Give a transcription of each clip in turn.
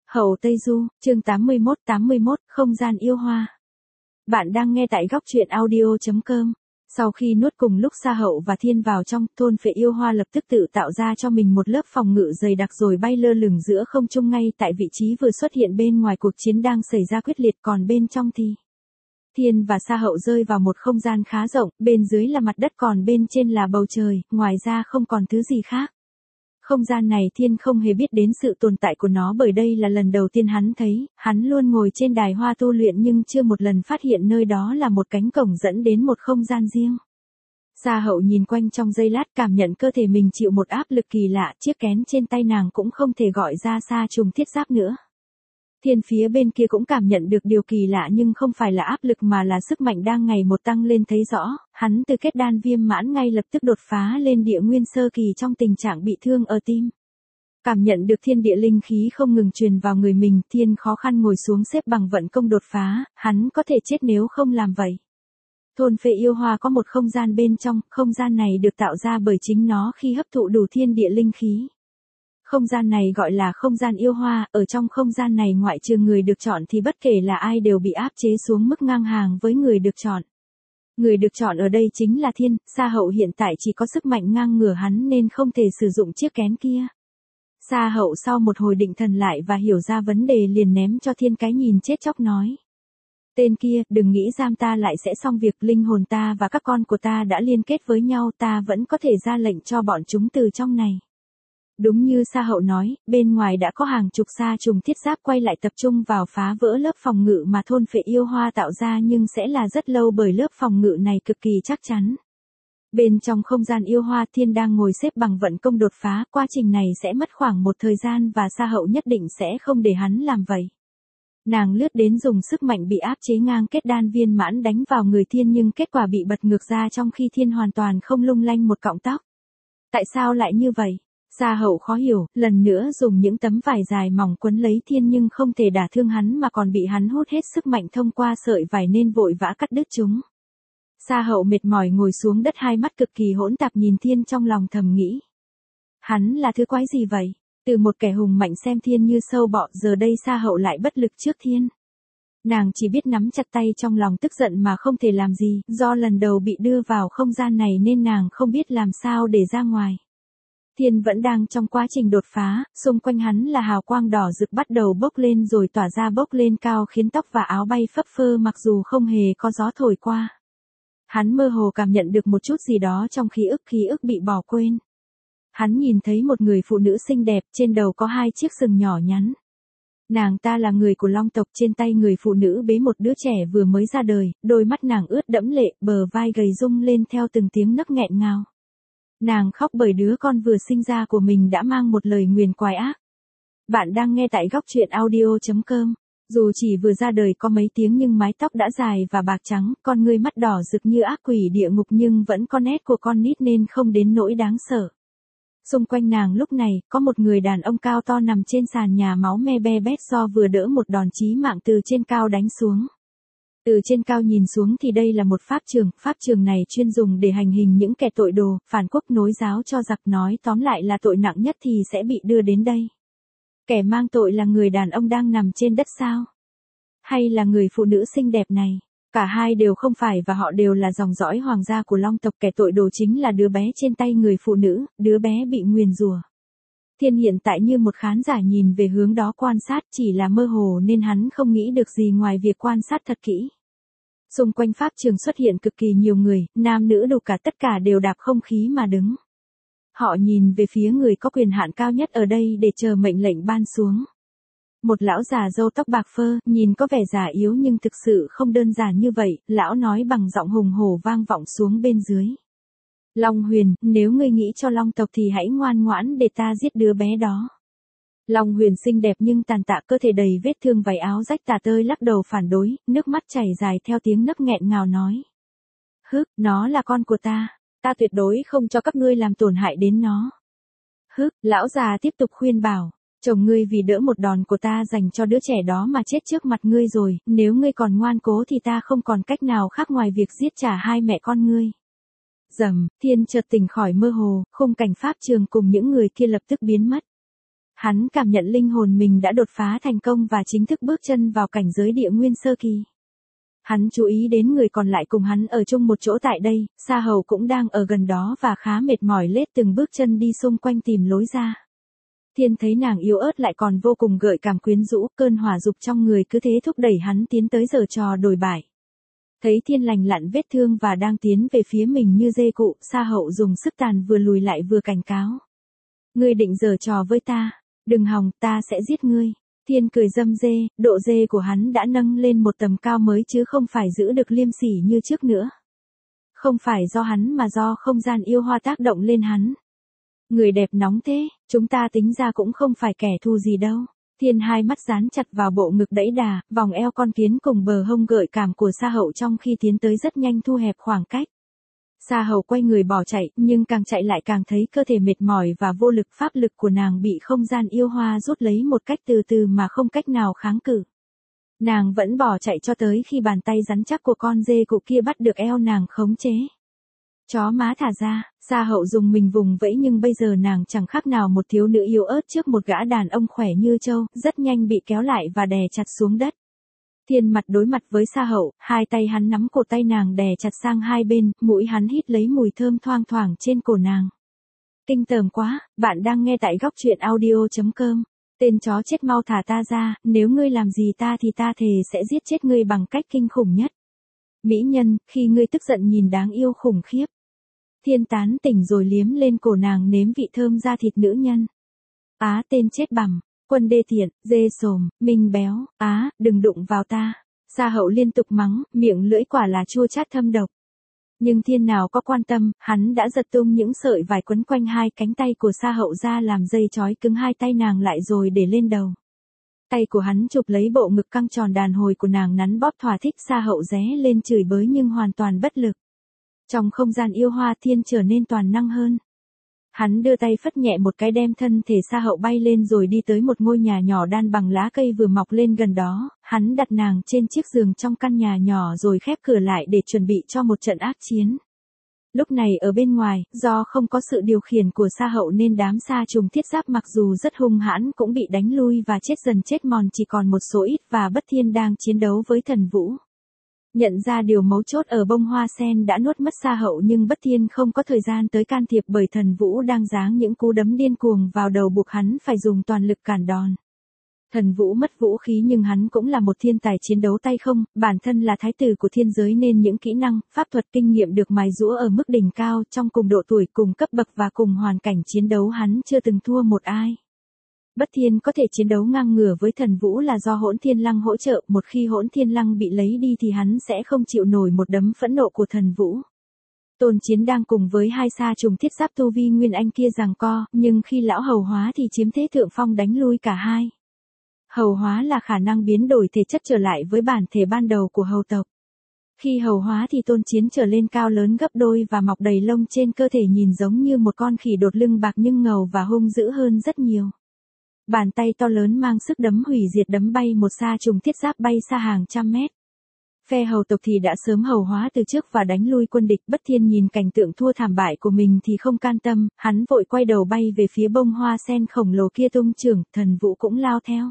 Hậu Tây Du, chương 81, không gian yêu hoa. Bạn đang nghe tại góc truyện audio.com. Sau khi nuốt cùng lúc Sa Hậu và Thiên vào trong, thôn phệ yêu hoa lập tức tự tạo ra cho mình một lớp phòng ngự dày đặc rồi bay lơ lửng giữa không trung ngay tại vị trí vừa xuất hiện. Bên ngoài cuộc chiến đang xảy ra quyết liệt, còn bên trong thì Thiên và Sa Hậu rơi vào một không gian khá rộng, bên dưới là mặt đất còn bên trên là bầu trời, ngoài ra không còn thứ gì khác. Không gian này Thiên không hề biết đến sự tồn tại của nó bởi đây là lần đầu tiên hắn thấy, hắn luôn ngồi trên đài hoa tu luyện nhưng chưa một lần phát hiện nơi đó là một cánh cổng dẫn đến một không gian riêng. Sa Hậu nhìn quanh trong giây lát, cảm nhận cơ thể mình chịu một áp lực kỳ lạ, chiếc kén trên tay nàng cũng không thể gọi ra Sa Trùng thiết giáp nữa. Thiên phía bên kia cũng cảm nhận được điều kỳ lạ nhưng không phải là áp lực mà là sức mạnh đang ngày một tăng lên thấy rõ, hắn từ kết đan viêm mãn ngay lập tức đột phá lên địa nguyên sơ kỳ trong tình trạng bị thương ở tim. Cảm nhận được thiên địa linh khí không ngừng truyền vào người mình, Thiên khó khăn ngồi xuống xếp bằng vận công đột phá, hắn có thể chết nếu không làm vậy. Thôn phệ yêu hoa có một không gian bên trong, không gian này được tạo ra bởi chính nó khi hấp thụ đủ thiên địa linh khí. Không gian này gọi là không gian yêu hoa, ở trong không gian này ngoại trừ người được chọn thì bất kể là ai đều bị áp chế xuống mức ngang hàng với người được chọn. Người được chọn ở đây chính là Thiên, Sa Hậu hiện tại chỉ có sức mạnh ngang ngửa hắn nên không thể sử dụng chiếc kén kia. Sa Hậu sau một hồi định thần lại và hiểu ra vấn đề liền ném cho Thiên cái nhìn chết chóc nói. Tên kia, đừng nghĩ giam ta lại sẽ xong việc, linh hồn ta và các con của ta đã liên kết với nhau, ta vẫn có thể ra lệnh cho bọn chúng từ trong này. Đúng như Sa Hậu nói, bên ngoài đã có hàng chục sa trùng thiết giáp quay lại tập trung vào phá vỡ lớp phòng ngự mà thôn phệ yêu hoa tạo ra nhưng sẽ là rất lâu bởi lớp phòng ngự này cực kỳ chắc chắn. Bên trong không gian yêu hoa Thiên đang ngồi xếp bằng vận công đột phá, quá trình này sẽ mất khoảng một thời gian và Sa Hậu nhất định sẽ không để hắn làm vậy. Nàng lướt đến dùng sức mạnh bị áp chế ngang kết đan viên mãn đánh vào người Thiên nhưng kết quả bị bật ngược ra trong khi Thiên hoàn toàn không lung lay một cọng tóc. Tại sao lại như vậy? Sa Hậu khó hiểu, lần nữa dùng những tấm vải dài mỏng quấn lấy Thiên nhưng không thể đả thương hắn mà còn bị hắn hút hết sức mạnh thông qua sợi vải nên vội vã cắt đứt chúng. Sa Hậu mệt mỏi ngồi xuống đất, hai mắt cực kỳ hỗn tạp nhìn Thiên trong lòng thầm nghĩ. Hắn là thứ quái gì vậy? Từ một kẻ hùng mạnh xem Thiên như sâu bọ, giờ đây Sa Hậu lại bất lực trước Thiên. Nàng chỉ biết nắm chặt tay trong lòng tức giận mà không thể làm gì, do lần đầu bị đưa vào không gian này nên nàng không biết làm sao để ra ngoài. Thiên vẫn đang trong quá trình đột phá, xung quanh hắn là hào quang đỏ rực bắt đầu bốc lên rồi tỏa ra bốc lên cao khiến tóc và áo bay phấp phơ mặc dù không hề có gió thổi qua. Hắn mơ hồ cảm nhận được một chút gì đó trong khí ức bị bỏ quên. Hắn nhìn thấy một người phụ nữ xinh đẹp, trên đầu có hai chiếc sừng nhỏ nhắn. Nàng ta là người của Long tộc, trên tay người phụ nữ bế một đứa trẻ vừa mới ra đời, đôi mắt nàng ướt đẫm lệ, bờ vai gầy rung lên theo từng tiếng nấc nghẹn ngào. Nàng khóc bởi đứa con vừa sinh ra của mình đã mang một lời nguyền quái ác. Bạn đang nghe tại góc truyện audio.com. Dù chỉ vừa ra đời có mấy tiếng nhưng mái tóc đã dài và bạc trắng, con ngươi mắt đỏ rực như ác quỷ địa ngục nhưng vẫn có nét của con nít nên không đến nỗi đáng sợ. Xung quanh nàng lúc này, có một người đàn ông cao to nằm trên sàn nhà máu me be bét do vừa đỡ một đòn chí mạng từ trên cao đánh xuống. Từ trên cao nhìn xuống thì đây là một pháp trường này chuyên dùng để hành hình những kẻ tội đồ, phản quốc nối giáo cho giặc, nói tóm lại là tội nặng nhất thì sẽ bị đưa đến đây. Kẻ mang tội là người đàn ông đang nằm trên đất sao? Hay là người phụ nữ xinh đẹp này? Cả hai đều không phải và họ đều là dòng dõi hoàng gia của Long tộc, kẻ tội đồ chính là đứa bé trên tay người phụ nữ, đứa bé bị nguyền rủa. Thiên hiện tại như một khán giả nhìn về hướng đó quan sát, chỉ là mơ hồ nên hắn không nghĩ được gì ngoài việc quan sát thật kỹ. Xung quanh pháp trường xuất hiện cực kỳ nhiều người, nam nữ đủ cả, tất cả đều đạp không khí mà đứng. Họ nhìn về phía người có quyền hạn cao nhất ở đây để chờ mệnh lệnh ban xuống. Một lão già râu tóc bạc phơ, nhìn có vẻ già yếu nhưng thực sự không đơn giản như vậy, lão nói bằng giọng hùng hổ vang vọng xuống bên dưới. Long Huyền, nếu ngươi nghĩ cho Long tộc thì hãy ngoan ngoãn để ta giết đứa bé đó. Long Huyền xinh đẹp nhưng tàn tạ, cơ thể đầy vết thương, váy áo rách tả tơi lắc đầu phản đối, nước mắt chảy dài theo tiếng nấc nghẹn ngào nói. Nó là con của ta tuyệt đối không cho các ngươi làm tổn hại đến nó. Lão già tiếp tục khuyên bảo. Chồng ngươi vì đỡ một đòn của ta dành cho đứa trẻ đó mà chết trước mặt ngươi rồi, nếu ngươi còn ngoan cố thì ta không còn cách nào khác ngoài việc giết trả hai mẹ con ngươi. Rầm, Thiên chợt tỉnh khỏi mơ hồ, khung cảnh pháp trường cùng những người kia lập tức biến mất. Hắn cảm nhận linh hồn mình đã đột phá thành công và chính thức bước chân vào cảnh giới địa nguyên sơ kỳ. Hắn chú ý đến người còn lại cùng hắn ở chung một chỗ tại đây, Sa Hầu cũng đang ở gần đó và khá mệt mỏi lết từng bước chân đi xung quanh tìm lối ra. Thiên thấy nàng yếu ớt lại còn vô cùng gợi cảm quyến rũ, cơn hỏa dục trong người cứ thế thúc đẩy hắn tiến tới giở trò đồi bại. Thấy Thiên lành lặn vết thương và đang tiến về phía mình như dê cụ, Sa Hậu dùng sức tàn vừa lùi lại vừa cảnh cáo. Ngươi định giở trò với ta, đừng hòng, ta sẽ giết ngươi. Thiên cười râm rê, độ dê của hắn đã nâng lên một tầm cao mới chứ không phải giữ được liêm sỉ như trước nữa. Không phải do hắn mà do không gian yêu hoa tác động lên hắn. Người đẹp nóng thế, chúng ta tính ra cũng không phải kẻ thù gì đâu. Thiên hai mắt dán chặt vào bộ ngực đẫy đà, vòng eo con kiến cùng bờ hông gợi cảm của Sa Hậu trong khi tiến tới rất nhanh thu hẹp khoảng cách. Sa Hậu quay người bỏ chạy, nhưng càng chạy lại càng thấy cơ thể mệt mỏi và vô lực, pháp lực của nàng bị không gian yêu hoa rút lấy một cách từ từ mà không cách nào kháng cự. Nàng vẫn bỏ chạy cho tới khi bàn tay rắn chắc của con dê cụ kia bắt được eo nàng khống chế. Chó má thả ra, Sa Hậu dùng mình vùng vẫy nhưng bây giờ nàng chẳng khác nào một thiếu nữ yếu ớt trước một gã đàn ông khỏe như trâu, rất nhanh bị kéo lại và đè chặt xuống đất. Thiên mặt đối mặt với Sa Hậu, hai tay hắn nắm cổ tay nàng đè chặt sang hai bên, mũi hắn hít lấy mùi thơm thoang thoảng trên cổ nàng. Kinh tởm quá, bạn đang nghe tại góc truyện audio.com. Tên chó chết mau thả ta ra, nếu ngươi làm gì ta thì ta thề sẽ giết chết ngươi bằng cách kinh khủng nhất. Mỹ nhân, khi ngươi tức giận nhìn đáng yêu khủng khiếp. Thiên tán tỉnh rồi liếm lên cổ nàng nếm vị thơm da thịt nữ nhân. Á tên chết bằm, quân đê tiện, dê sồm, minh béo, á, đừng đụng vào ta. Sa Hậu liên tục mắng, miệng lưỡi quả là chua chát thâm độc. Nhưng Thiên nào có quan tâm, hắn đã giật tung những sợi vải quấn quanh hai cánh tay của Sa Hậu ra làm dây trói cứng hai tay nàng lại rồi để lên đầu. Tay của hắn chụp lấy bộ ngực căng tròn đàn hồi của nàng nắn bóp thỏa thích. Sa Hậu ré lên chửi bới nhưng hoàn toàn bất lực. Trong không gian yêu hoa Thiên trở nên toàn năng hơn. Hắn đưa tay phất nhẹ một cái đem thân thể Sa Hậu bay lên rồi đi tới một ngôi nhà nhỏ đan bằng lá cây vừa mọc lên gần đó, hắn đặt nàng trên chiếc giường trong căn nhà nhỏ rồi khép cửa lại để chuẩn bị cho một trận ác chiến. Lúc này ở bên ngoài, do không có sự điều khiển của Sa Hậu nên đám sa trùng thiết giáp mặc dù rất hung hãn cũng bị đánh lui và chết dần chết mòn, chỉ còn một số ít và Bất Thiên đang chiến đấu với Thần Vũ. Nhận ra điều mấu chốt ở bông hoa sen đã nuốt mất Sa Hậu nhưng Bất Thiên không có thời gian tới can thiệp bởi Thần Vũ đang giáng những cú đấm điên cuồng vào đầu buộc hắn phải dùng toàn lực cản đòn. Thần Vũ mất vũ khí nhưng hắn cũng là một thiên tài chiến đấu tay không, bản thân là thái tử của thiên giới nên những kỹ năng, pháp thuật kinh nghiệm được mài giũa ở mức đỉnh cao. Trong cùng độ tuổi, cùng cấp bậc và cùng hoàn cảnh chiến đấu hắn chưa từng thua một ai. Bất Thiên có thể chiến đấu ngang ngửa với Thần Vũ là do Hỗn Thiên Lăng hỗ trợ, một khi Hỗn Thiên Lăng bị lấy đi thì hắn sẽ không chịu nổi một đấm phẫn nộ của Thần Vũ. Tôn Chiến đang cùng với hai sa trùng thiết giáp tu vi nguyên anh kia giằng co, nhưng khi lão Hầu Hóa thì chiếm thế thượng phong đánh lui cả hai. Hầu Hóa là khả năng biến đổi thể chất trở lại với bản thể ban đầu của hầu tộc. Khi Hầu Hóa thì Tôn Chiến trở lên cao lớn gấp đôi và mọc đầy lông trên cơ thể nhìn giống như một con khỉ đột lưng bạc nhưng ngầu và hung dữ hơn rất nhiều. Bàn tay to lớn mang sức đấm hủy diệt đấm bay một sa trùng thiết giáp bay xa hàng trăm mét. Phe hầu tộc thì đã sớm Hầu Hóa từ trước và đánh lui quân địch. Bất Thiên nhìn cảnh tượng thua thảm bại của mình thì không can tâm, hắn vội quay đầu bay về phía bông hoa sen khổng lồ kia tung chưởng, Thần Vũ cũng lao theo.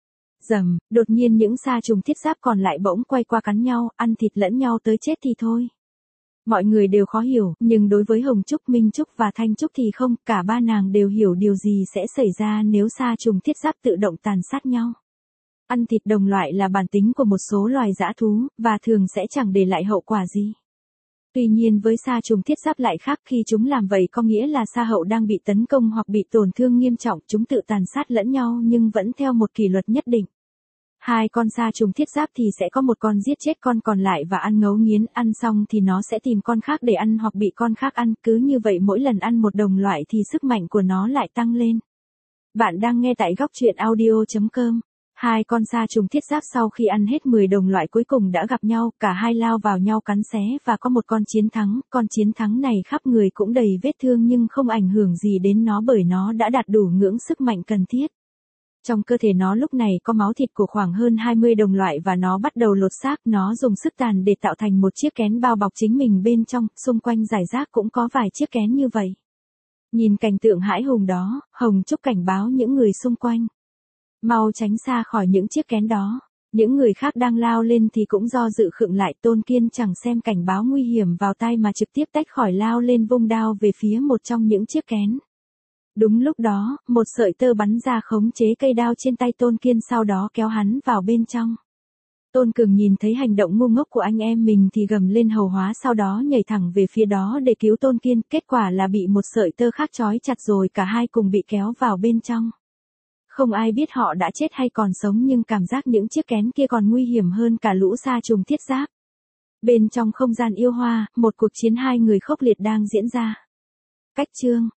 Rầm, đột nhiên những sa trùng thiết giáp còn lại bỗng quay qua cắn nhau, ăn thịt lẫn nhau tới chết thì thôi. Mọi người đều khó hiểu, nhưng đối với Hồng Trúc, Minh Trúc và Thanh Trúc thì không, cả ba nàng đều hiểu điều gì sẽ xảy ra nếu sa trùng thiết giáp tự động tàn sát nhau. Ăn thịt đồng loại là bản tính của một số loài dã thú, và thường sẽ chẳng để lại hậu quả gì. Tuy nhiên với sa trùng thiết giáp lại khác, khi chúng làm vậy có nghĩa là sa hậu đang bị tấn công hoặc bị tổn thương nghiêm trọng, chúng tự tàn sát lẫn nhau nhưng vẫn theo một kỷ luật nhất định. Hai con sa trùng thiết giáp thì sẽ có một con giết chết con còn lại và ăn ngấu nghiến, ăn xong thì nó sẽ tìm con khác để ăn hoặc bị con khác ăn, cứ như vậy mỗi lần ăn một đồng loại thì sức mạnh của nó lại tăng lên. Bạn đang nghe tại góc truyện audio.com. Hai con sa trùng thiết giáp sau khi ăn hết 10 đồng loại cuối cùng đã gặp nhau, cả hai lao vào nhau cắn xé và có một con chiến thắng này khắp người cũng đầy vết thương nhưng không ảnh hưởng gì đến nó bởi nó đã đạt đủ ngưỡng sức mạnh cần thiết. Trong cơ thể nó lúc này có máu thịt của khoảng hơn 20 đồng loại và nó bắt đầu lột xác, nó dùng sức tàn để tạo thành một chiếc kén bao bọc chính mình bên trong, xung quanh giải rác cũng có vài chiếc kén như vậy. Nhìn cảnh tượng hãi hùng đó, Hồng Trúc cảnh báo những người xung quanh. Mau tránh xa khỏi những chiếc kén đó. Những người khác đang lao lên thì cũng do dự khựng lại, Tôn Kiên chẳng xem cảnh báo nguy hiểm vào tai mà trực tiếp tách khỏi lao lên vung đao về phía một trong những chiếc kén. Đúng lúc đó, một sợi tơ bắn ra khống chế cây đao trên tay Tôn Kiên, sau đó kéo hắn vào bên trong. Tôn Cường nhìn thấy hành động ngu ngốc của anh em mình thì gầm lên hầu hóa, sau đó nhảy thẳng về phía đó để cứu Tôn Kiên, kết quả là bị một sợi tơ khác trói chặt rồi cả hai cùng bị kéo vào bên trong. Không ai biết họ đã chết hay còn sống, nhưng cảm giác những chiếc kén kia còn nguy hiểm hơn cả lũ sa trùng thiết giáp. Bên trong không gian yêu hoa, một cuộc chiến hai người khốc liệt đang diễn ra. Cách chương